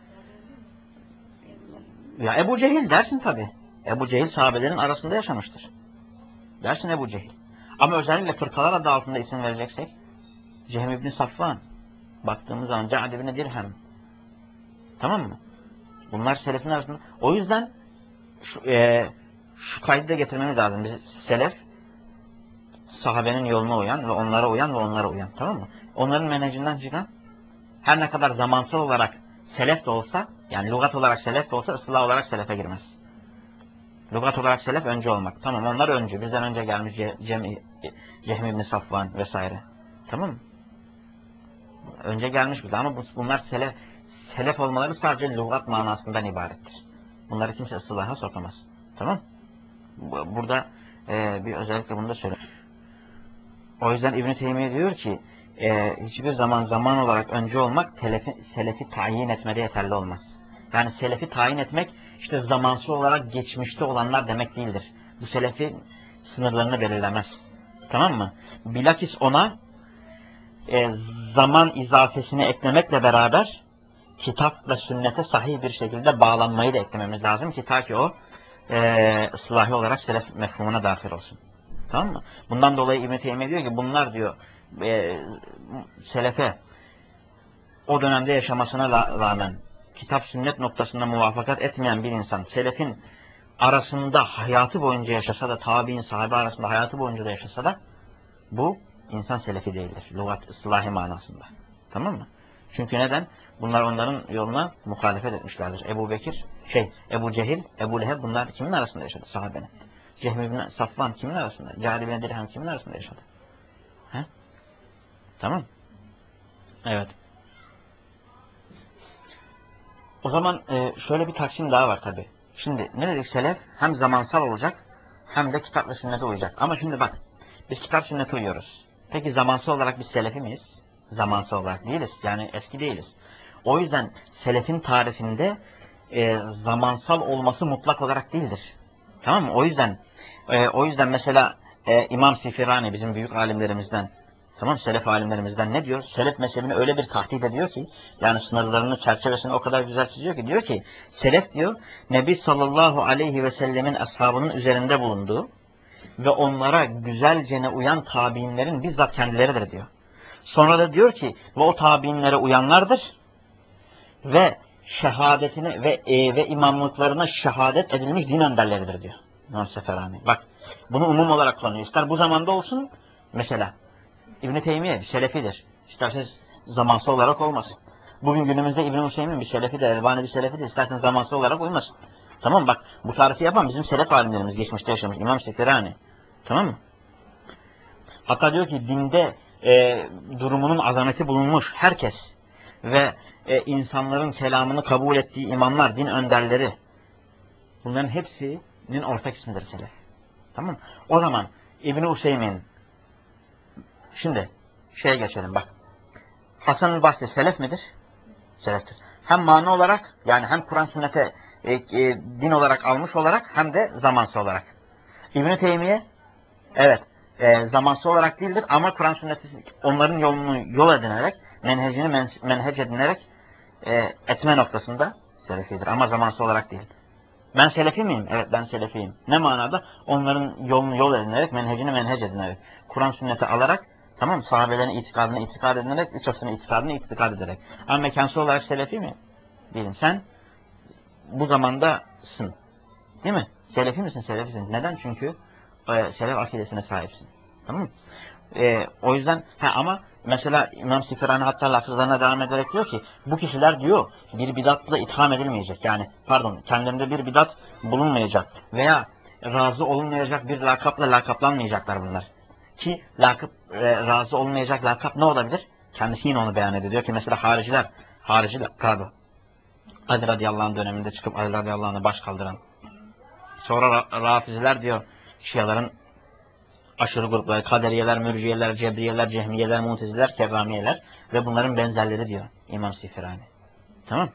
[SPEAKER 1] Ya Ebu Cehil dersin tabi. Ebu Cehil sahabelerin arasında yaşamıştır. Dersin Ebu Cehil. Ama özellikle fırkalar adı altında isim vereceksek, Cehm İbni Safvan, baktığımız zaman Ca'd İbni Dirhem. Tamam mı? Bunlar selefin arasında. O yüzden şu, e, şu kaydı da getirmemiz lazım. Biz selef, sahabenin yoluna uyan ve onlara uyan ve onlara uyan. Tamam mı? Onların menhecinden çıkan, her ne kadar zamansal olarak selef de olsa, yani lügat olarak selef de olsa, ıslah olarak selefe girmez. Lügat olarak selef önce olmak. Tamam, onlar önce. Bizden önce gelmiş Cem, Cehm İbni Safvan vesaire. Tamam mı? Önce gelmiş bize ama bunlar selef, selef olmaları sadece lügat manasından ibarettir. Bunları kimse ıslaha sokamaz. Tamam. Burada e, bir özellikle bunu da söyleyeyim. O yüzden İbn-i Teymiye diyor ki e, hiçbir zaman zaman olarak önce olmak telefi, selefi tayin etmede yeterli olmaz. Yani selefi tayin etmek işte zamansal olarak geçmişte olanlar demek değildir. Bu selefi sınırlarını belirlemez. Tamam mı? Bilakis ona e, zaman izafesini eklemekle beraber kitap ve sünnete sahih bir şekilde bağlanmayı da eklememiz lazım ki ta ki o e, ıslahi olarak selef mefhumuna dahil olsun. Tamam mı? Bundan dolayı İbn-i Teymiye diyor ki bunlar diyor e, selefe o dönemde yaşamasına rağmen kitap sünnet noktasında muvaffakat etmeyen bir insan selefin arasında hayatı boyunca yaşasa da tabi'in sahabe arasında hayatı boyunca da yaşasa da bu insan selefi değildir. Lügat ıslahi manasında. Tamam mı? Çünkü neden? Bunlar onların yoluna muhalefet etmişlerdir. Ebu Bekir, şey, Ebu Cehil, Ebu Leheb bunlar kimin arasında yaşadı sahabenin? Cehmi bin Safvan kimin arasında? Cari bin Dirhem kimin arasında yaşadı? He? Tamam. Evet. O zaman e, şöyle bir taksim daha var tabi. Şimdi ne dedik selef? Hem zamansal olacak hem de kitap ve sünnete uyacak. Ama şimdi bak biz kitap sünnete uyuyoruz. Peki zamansal olarak biz selefi miyiz? Zamansal olarak değiliz. Yani eski değiliz. O yüzden selefin tarifinde e, zamansal olması mutlak olarak değildir. Tamam mı? O yüzden e, o yüzden mesela e, İmam Sifirani bizim büyük alimlerimizden, tamam selef alimlerimizden ne diyor? Selef mezhebini öyle bir tahdit ediyor ki, yani sınırlarını, çerçevesini o kadar güzel çiziyor ki, diyor ki selef diyor Nebi sallallahu aleyhi ve sellemin ashabının üzerinde bulunduğu ve onlara güzelcene uyan tabiinlerin bizzat kendileridir diyor. Sonra da diyor ki ve o tabiinlere uyanlardır ve şehadetine ve e, ve imamlıklarına şehadet edilmiş din önderleridir diyor. İmam Seferani. Bak bunu umum olarak kullanıyor. İster bu zamanda olsun mesela İbn-i Teymiye bir selefidir. İsterseniz zamansal olarak olmasın. Bugün günümüzde İbn-i Hüseyin bir selefidir, Elbani bir selefidir. İsterseniz zamansal olarak uymasın. Tamam mı? Bak bu tarifi yapan bizim selef alimlerimiz geçmişte yaşamış. İmam Seferani. Tamam mı? Hatta diyor ki dinde e, durumunun azameti bulunmuş herkes ve e, insanların kelamını kabul ettiği imamlar, din önderleri, bunların hepsinin ortak ismidir selef. Tamam mı? O zaman İbn-i Hüseyin, şimdi şeye geçelim bak. Hasan-ı Basri selef midir? Seleftir. Hem mana olarak, yani hem Kur'an sünnete e, e, din olarak almış olarak hem de zamansal olarak. İbn-i Teymiye evet e, zamansal olarak değildir ama Kur'an sünneti onların yolunu yol edinerek, menhecini men, menhec edinerek e, etme noktasında selefidir ama zamansal olarak değil. Ben selefi miyim? Evet ben selefiyim. Ne manada? Onların yolunu yol edinerek, menhecini menhec edinerek, Kur'an sünneti alarak, tamam, sahabelerin itikadını itikad edinerek, üç asrın itikadını itikad ederek. Ama mekansal olarak selefi mi? Değilim. Sen bu zamandasın. Değil mi? Selefi misin? Selefisin. Neden? Çünkü e, selef akidesine sahipsin. Tamam mı? E, o yüzden ha, ama mesela İmam Sifirani hatta lafızlarına devam ederek diyor ki bu kişiler diyor bir bidatla itham edilmeyecek. Yani pardon kendilerinde bir bidat bulunmayacak veya razı olunmayacak bir lakapla lakaplanmayacaklar bunlar. Ki lakap, e, razı olmayacak lakap ne olabilir? Kendisi yine onu beyan ediyor. Diyor ki mesela hariciler, hariciler pardon Ali radıyallahu anh döneminde çıkıp Ali radıyallahu anh'a baş kaldıran. Sonra ra rafiziler diyor Şiaların aşırı grupları, kaderiyeler, mürciyeler, cebriyeler, cehmiyeler, muteziler, kerramiyeler ve bunların benzerleri diyor İmam Sifirani. Tamam.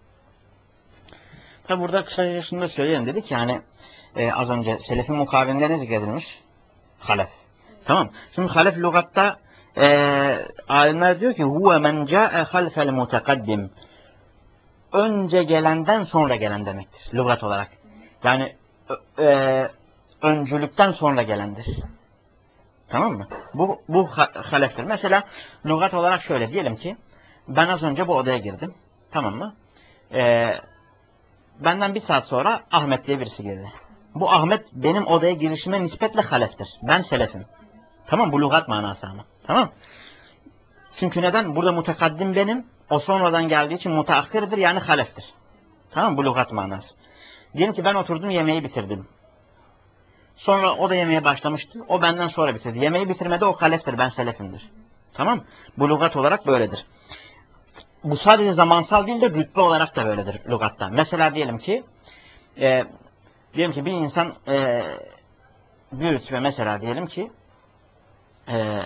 [SPEAKER 1] Tabi burada kısaca şunu da söyleyelim dedik yani e, az önce selefin mukabilinde ne zikredilmiş? Halef. Tamam. Şimdi halef lügatta e, alimler diyor ki huve men ca'e halfel mutekaddim. Önce gelenden sonra gelen demektir lügat olarak. Yani e, öncülükten sonra gelendir. Tamam mı? Bu, bu haleftir. Mesela lügat olarak şöyle diyelim ki ben az önce bu odaya girdim. Tamam mı? Ee, benden bir saat sonra Ahmet diye birisi girdi. Bu Ahmet benim odaya girişime nispetle haleftir. Ben selefim. Tamam, bu lügat manası ama. Tamam. Çünkü neden? Burada mutekaddim benim. O sonradan geldiği için mutaakhirdir yani haleftir. Tamam, bu lügat manası. Diyelim ki ben oturdum yemeği bitirdim. Sonra o da yemeye başlamıştı. O benden sonra bitirdi. Yemeği bitirmede o haleftir. Ben selefimdir. Tamam. Bu lügat olarak böyledir. Bu sadece zamansal değil de rütbe olarak da böyledir lügatta. Mesela diyelim ki e, diyelim ki bir insan e, bir rütbe mesela diyelim ki e,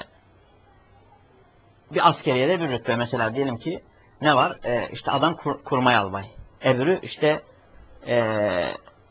[SPEAKER 1] bir askeriyede bir rütbe mesela diyelim ki ne var? E, işte adam kur, kurmay albay. Öbürü işte eee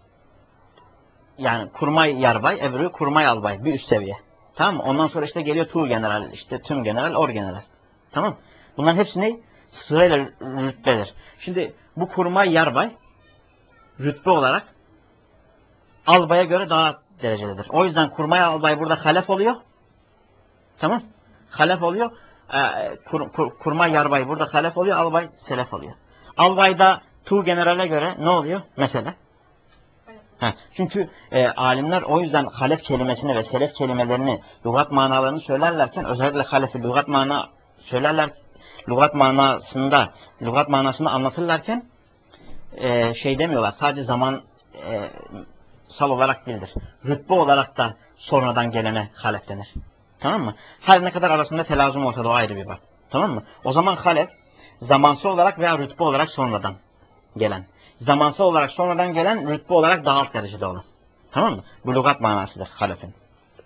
[SPEAKER 1] yani kurmay yarbay, öbürü kurmay albay. Bir üst seviye. Tamam mı? Ondan sonra işte geliyor tuğ general, işte tüm general, or general. Tamam. Bunların hepsi ne? Sırayla rütbedir. Şimdi bu kurmay yarbay rütbe olarak albaya göre daha derecededir. O yüzden kurmay albay burada halef oluyor. Tamam. Halef oluyor. Ee, kur, kur, kurmay yarbay burada halef oluyor. Albay selef oluyor. Albayda tu generale göre ne oluyor? Mesela. Ha, çünkü e, alimler o yüzden halef kelimesini ve selef kelimelerini lügat manalarını söylerlerken özellikle halefi lügat mana söylerler lügat manasında lügat manasını anlatırlarken e, şey demiyorlar. Sadece zaman e, sal olarak değildir. Rütbe olarak da sonradan gelene halef denir. Tamam mı? Her ne kadar arasında telazum olsa da o ayrı bir bak. Tamam mı? O zaman halef zamansal olarak veya rütbe olarak sonradan gelen. Zamansal olarak sonradan gelen, rütbe olarak daha alt derecede olan. Tamam mı? Bu lügat manasıdır halefin.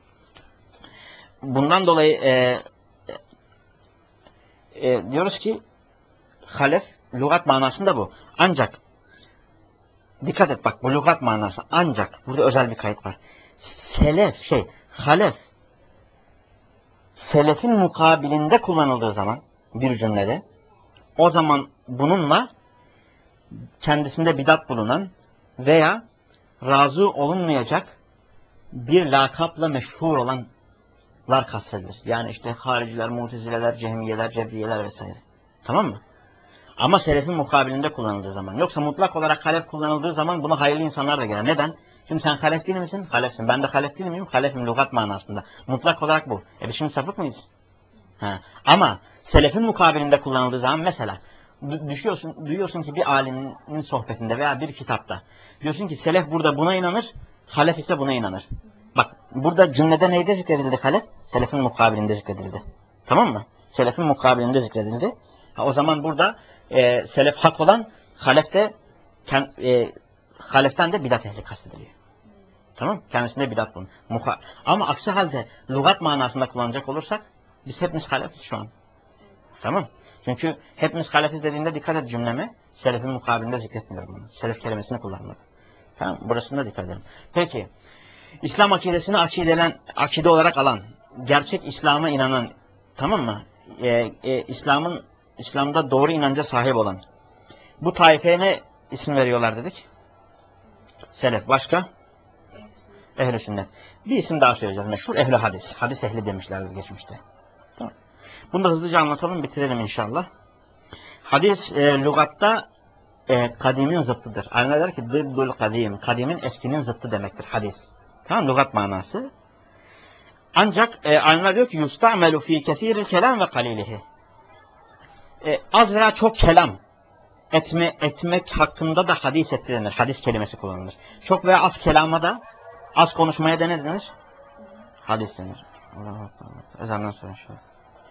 [SPEAKER 1] Bundan dolayı e, e, diyoruz ki halef lügat manasında bu. Ancak dikkat et bak bu lügat manası. Ancak burada özel bir kayıt var. Selef şey halef selefin mukabilinde kullanıldığı zaman bir cümlede o zaman bununla kendisinde bidat bulunan veya razı olunmayacak bir lakapla meşhur olanlar kastedilir. Yani işte hariciler, mutezileler, cehmiyeler, cebriyeler vesaire. Tamam mı? Ama selefin mukabilinde kullanıldığı zaman. Yoksa mutlak olarak halef kullanıldığı zaman buna hayırlı insanlar da gelir. Neden? Şimdi sen halef değil misin? Halefsin. Ben de halef değil miyim? Halefim lügat manasında. Mutlak olarak bu. E biz şimdi sapık mıyız? Ha. Ama selefin mukabilinde kullanıldığı zaman mesela düşüyorsun, duyuyorsun ki bir alimin sohbetinde veya bir kitapta diyorsun ki selef burada buna inanır, halef ise buna inanır. Bak burada cümlede neyde zikredildi halef? Selefin mukabilinde zikredildi. Tamam mı? Selefin mukabilinde zikredildi. Ha, o zaman burada e, selef hak olan halef de e, haleften de bidat ehli kastediliyor. Tamam? Kendisinde bidat bunun. Muka Ama aksi halde lügat manasında kullanacak olursak biz hepimiz halefiz şu an. Tamam? Çünkü hepimiz halefiz dediğinde dikkat et cümleme. Selefin mukabilinde zikretmiyorum bunu. Selef kelimesini kullanmadım. Tamam? Burasında dikkat edelim. Peki. İslam akidesini akidelen, akide olarak alan, gerçek İslam'a inanan, tamam mı? Ee, e, İslam'ın İslam'da doğru inanca sahip olan. Bu taifeye ne isim veriyorlar dedik? Selef. Başka? Ehl-i sünnet. Bir isim daha söyleyeceğiz. Meşhur ehl-i hadis. Hadis ehli demişlerdi geçmişte. Tamam. Bunu da hızlıca anlatalım, bitirelim inşallah. Hadis e, lügatta e, kadimin zıttıdır. Alimler der ki dıddul kadim. Kadimin eskinin zıttı demektir hadis. Tamam, lügat manası. Ancak e, alimler diyor ki yusta'melu fi kesiril kelam ve kalilihi. E, az veya çok kelam etme, etmek hakkında da hadis ettirenir. Hadis kelimesi kullanılır. Çok veya az kelama da az konuşmaya da ne denir? Hadis denir. Ezandan sonra şöyle.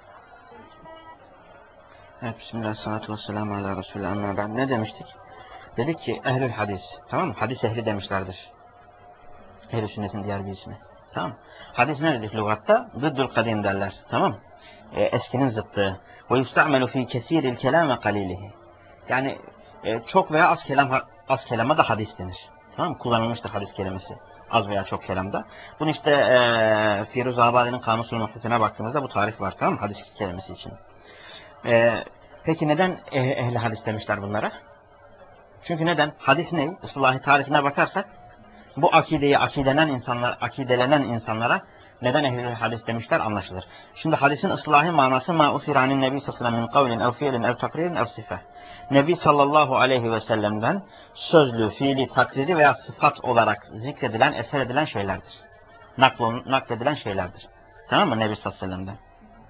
[SPEAKER 1] Evet, bismillah, salatu vesselamu ala Resulü amma ben ne demiştik? Dedik ki ehlül hadis, tamam mı? Hadis ehli demişlerdir. Ehl-i sünnetin diğer bir ismi. Tamam. Hadis ne dedik lügatta? Dıddül kadim derler. Tamam. E, eskinin zıttı. Ve yusta'melu fi kesiril kelam ve kalilihi. Yani e, çok veya az kelam az kelama da hadis denir. Tamam. Kullanılmıştır hadis kelimesi. Az veya çok kelamda. Bunu işte e, Firuz Abadi'nin Kamusul Muhtasarına baktığımızda bu tarif var. Tamam mı? Hadis kelimesi için. E, peki neden eh, ehli hadis demişler bunlara? Çünkü neden? Hadis ne? Islahi tarifine bakarsak bu akideyi akidelen insanlar, akidelenen insanlara neden ehl-i hadis demişler anlaşılır. Şimdi hadisin ıslahi manası ma usiranin nebi sallallahu aleyhi ve sellem min kavlin ev fiilin ev takririn ev sife. Nebi sallallahu aleyhi ve sellem'den sözlü, fiili, takriri veya sıfat olarak zikredilen, eser edilen şeylerdir. Naklon, nakledilen şeylerdir. Tamam mı? Nebi sallallahu aleyhi ve sellem'den.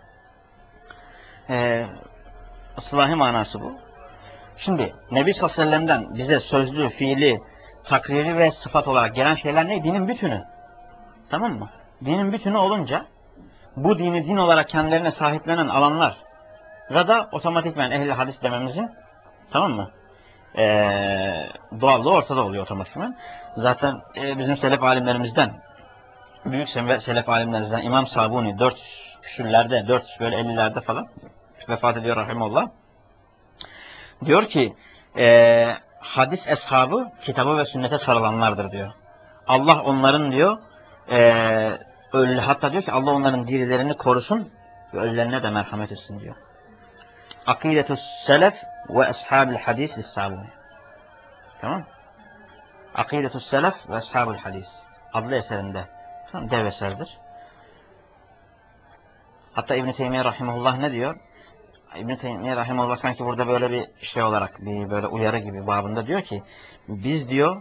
[SPEAKER 1] Ee, ıslahi manası bu. Şimdi Nebi sallallahu aleyhi ve sellem'den bize sözlü, fiili, takriri ve sıfat olarak gelen şeyler ne? Dinin bütünü. Tamam mı? Dinin bütünü olunca bu dini din olarak kendilerine sahiplenen alanlar da otomatikman ehl-i hadis dememizin, tamam mı? Ee, doğallığı ortada oluyor otomatikman. Zaten e, bizim selef alimlerimizden, büyük selef alimlerimizden İmam Sabuni dört küsürlerde, dört böyle ellilerde falan vefat ediyor rahimullah. Diyor ki e, hadis eshabı kitabı ve sünnete sarılanlardır diyor. Allah onların diyor e, ölü, hatta diyor ki Allah onların dirilerini korusun ve ölülerine de merhamet etsin diyor. Akidetus selef ve ashabil hadis lis-Sabuni. Tamam? Akidetus selef ve ashabul hadis adlı eserinde. Tamam, dev eserdir. Hatta İbn-i Teymiye Rahimullah ne diyor? İbn-i Teymiye Rahimullah sanki burada böyle bir şey olarak, bir böyle uyarı gibi babında diyor ki, biz diyor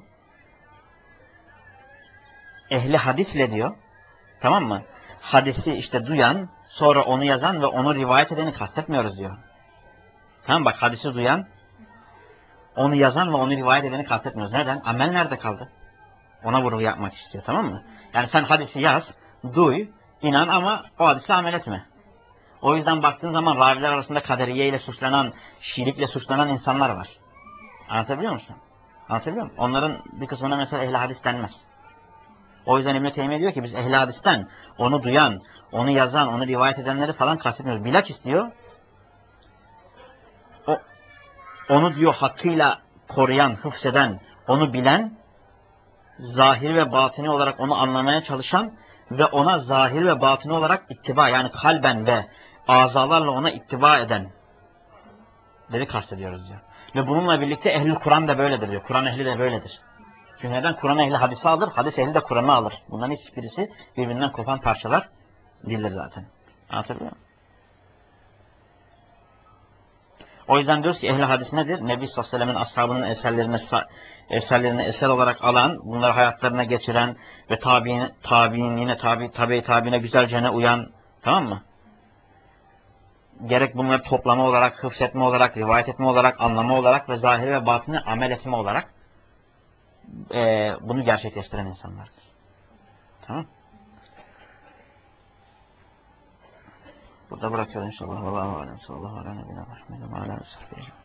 [SPEAKER 1] ehli hadisle diyor, tamam mı? Hadisi işte duyan, sonra onu yazan ve onu rivayet edeni kastetmiyoruz diyor. Tamam, bak, hadisi duyan, onu yazan ve onu rivayet edeni kastetmiyoruz. Neden? Amel nerede kaldı? Ona vurgu yapmak istiyor, tamam mı? Yani sen hadisi yaz, duy, inan ama o hadise amel etme. O yüzden baktığın zaman raviler arasında kaderiye ile suçlanan, şirikle suçlanan insanlar var. Anlatabiliyor musun? Anlatabiliyor muyum? Onların bir kısmına mesela ehli hadis denmez. O yüzden İbn-i Teymiye diyor ki biz ehli hadisten onu duyan, onu yazan, onu rivayet edenleri falan kastetmiyoruz. Bilakis diyor, o, onu diyor hakkıyla koruyan, hıfzeden, onu bilen, zahiri ve batini olarak onu anlamaya çalışan ve ona zahiri ve batini olarak ittiba, yani kalben ve azalarla ona ittiba eden dedi kastediyoruz diyor. Ve bununla birlikte ehl-i Kur'an da böyledir diyor. Kur'an ehli de böyledir. Çünkü neden? Kur'an ehli hadisi alır, hadis ehli de Kur'an'ı alır. Bunların hiçbirisi birbirinden kopan parçalar değildir zaten. Anlatabiliyor muyum? O yüzden diyoruz ki ehli hadis nedir? Nebi sallallahu aleyhi ve sellem'in ashabının eserlerini, eserlerini eser olarak alan, bunları hayatlarına geçiren ve tabi'in, tabi'in yine tabi, tabi tabi'ine güzelce uyan, tamam mı? Gerek bunları toplama olarak, hıfzetme olarak, rivayet etme olarak, anlama olarak ve zahiri ve batını amel etme olarak e, bunu gerçekleştiren insanlardır. Tamam. Burada bırakıyorum inşallah. Allahu alem. Sallallahu aleyhi ve sellem.